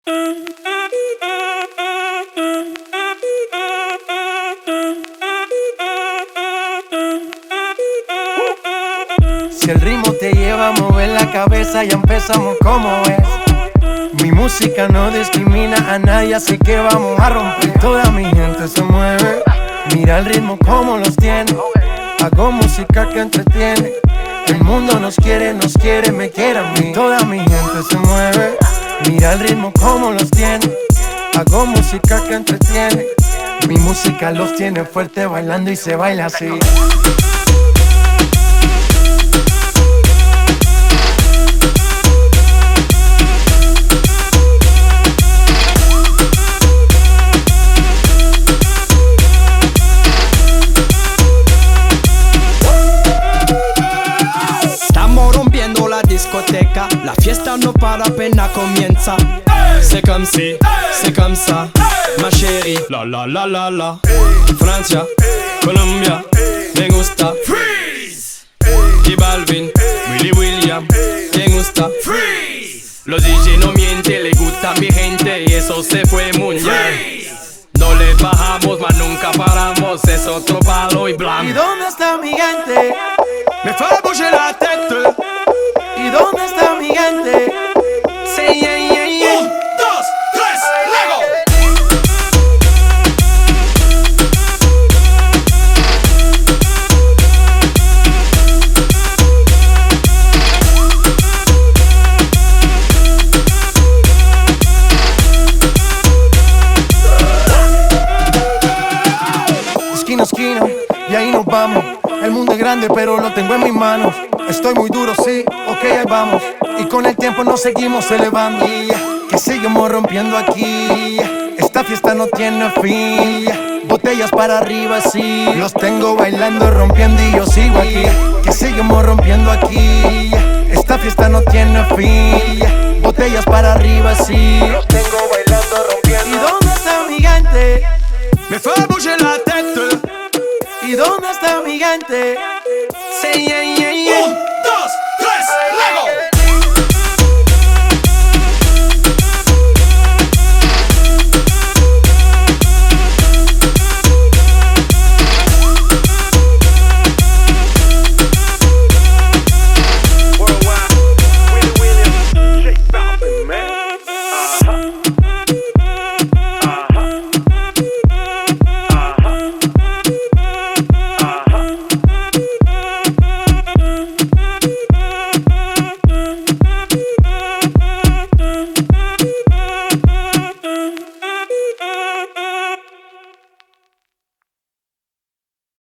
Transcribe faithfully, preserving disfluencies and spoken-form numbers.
Si el ritmo te lleva a mover la cabeza, ya empezamos como es. Mi música no discrimina a nadie, así que vamos a romper. Toda mi gente se mueve, mira el ritmo como los tiene. Hago música que entretiene. El mundo nos quiere, nos quiere, me quiere a mí. Toda mi gente se mueve, mira el ritmo como los tiene. Hago música que entretiene. Mi música los tiene fuerte bailando y se baila así. Discoteca, la fiesta no para apenas comienza. C'est comme si, c'est comme ça, ma chérie. La la la la la. Francia, Colombia, me gusta. Freeze. J Balvin, Willy William, me gusta. Freeze. Los D J no mienten, le gusta a mi gente y eso se fue muy bien. No le bajamos, mas nunca paramos, es otro palo y blanco. ¿Y dónde está mi gente? Me fue a bouger la tête. ¿Y dónde está mi gente? Sí, yeah, yeah, yeah. Un, dos, tres, luego. Esquina a esquina, y ahí nos vamos. El mundo es grande, pero lo tengo en mis manos. Estoy muy duro, sí, ok, ahí vamos. Y con el tiempo nos seguimos elevando. Que seguimos rompiendo aquí. Esta fiesta no tiene fin. Botellas para arriba, sí. Los tengo bailando, rompiendo y yo sigo aquí. Que seguimos rompiendo aquí. Esta fiesta no tiene fin. Botellas para arriba, sí. Los tengo bailando, rompiendo. ¿Y dónde está mi gente? Me fue a bouger la tête. ¿Y dónde está mi gente? Sí, yeah, yeah.